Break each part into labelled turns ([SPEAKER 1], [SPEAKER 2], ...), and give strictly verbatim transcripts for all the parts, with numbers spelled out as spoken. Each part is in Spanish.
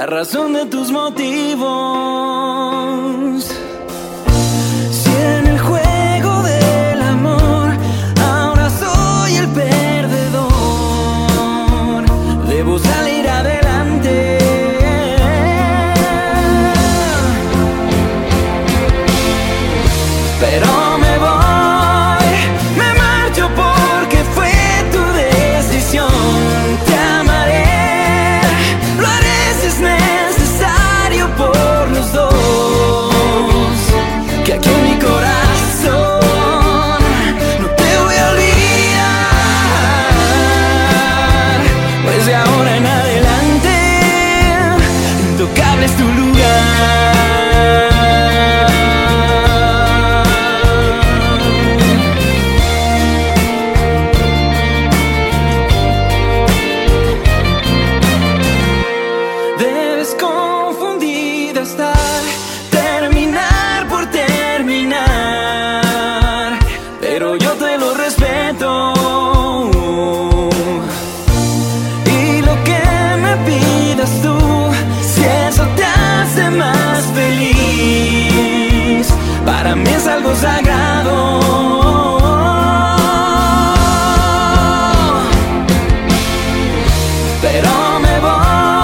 [SPEAKER 1] razón de tus motivos. Si en el juego del amor ahora soy el perdedor, debo salir adelante. Pero me voy, me marcho porque fue tu decisión. Te amaré, lo haré si es necesario por los dos. Que aquí en mi corazón no te voy a olvidar, pues de ahora en adelante intocable es tu lugar. Confundida estar, terminar por terminar, pero yo te lo respeto. Y lo que me pidas tú, si eso te hace más feliz, para mí es algo sagrado. Pero me voy,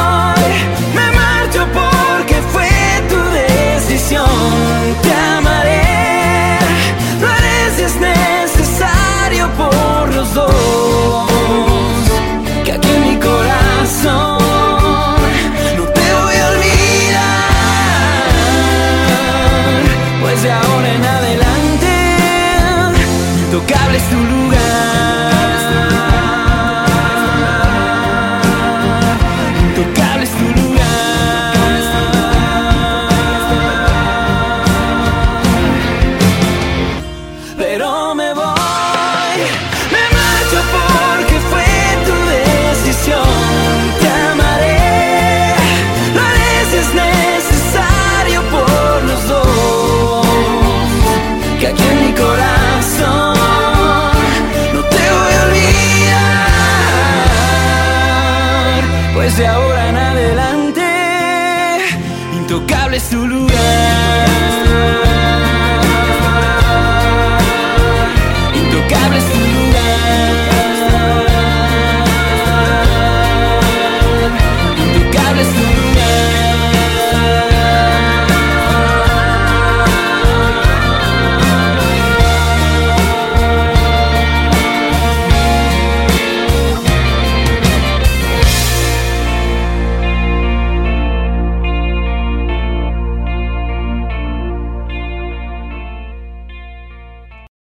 [SPEAKER 1] te amaré, lo haré si es necesario por los dos. Que aquí en mi corazón no te voy a olvidar, pues de ahora en adelante intocable es tu lugar. Intocable es tu lugar. Pero me voy, me marcho porque fue tu decisión. Te amaré, lo haré si es necesario por los dos. Que aquí en mi corazón no te voy a olvidar, pues de ahora